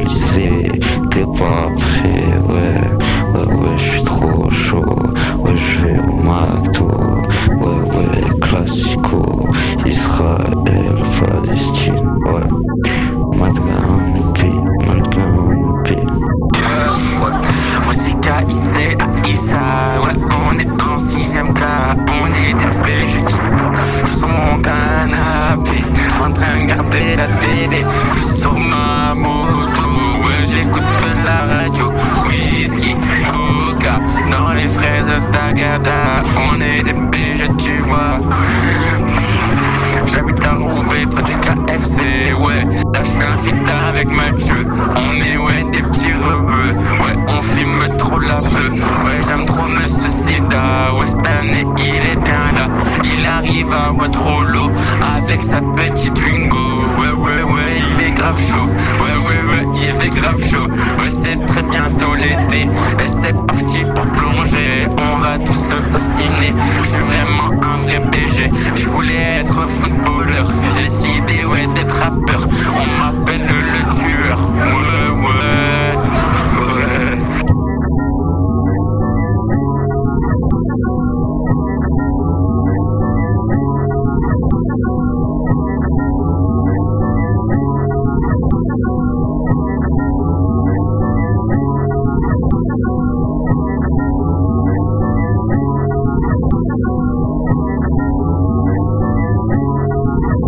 disais, t'es pas prêt, ouais, je suis trop chaud, ouais, je vais au McDo, ouais, classico, Israël, Palestine, ouais, Madame P, Voici KIC à Issa, ouais, on est en 6ème cas, on est des BG. Je suis sur mon canapé, en train de garder la télé. Je suis sur ma moto, ouais, j'écoute de la radio. Whisky, coca, dans les fraises d'Agada. On est des BG, tu vois. J'habite à Roubaix, près du KFC, ouais. Là j'fais un feat avec Mathieu. On est, ouais, des petits rebeux. Ouais, on filme trop la beuh. Ouais, j'aime trop Monsieur Sida. Ouais, cette année, il est bien là. Il arrive à Waterloo avec sa petite Twingo. Ouais, il est grave chaud. Ouais, il est grave chaud. Ouais, c'est très bientôt l'été. Et c'est parti pour plonger. On va tous au ciné. J'suis vraiment un vrai BG. J'voulais être footballeur. J'ai décidé, ouais, d'être rappeur. On m'appelle le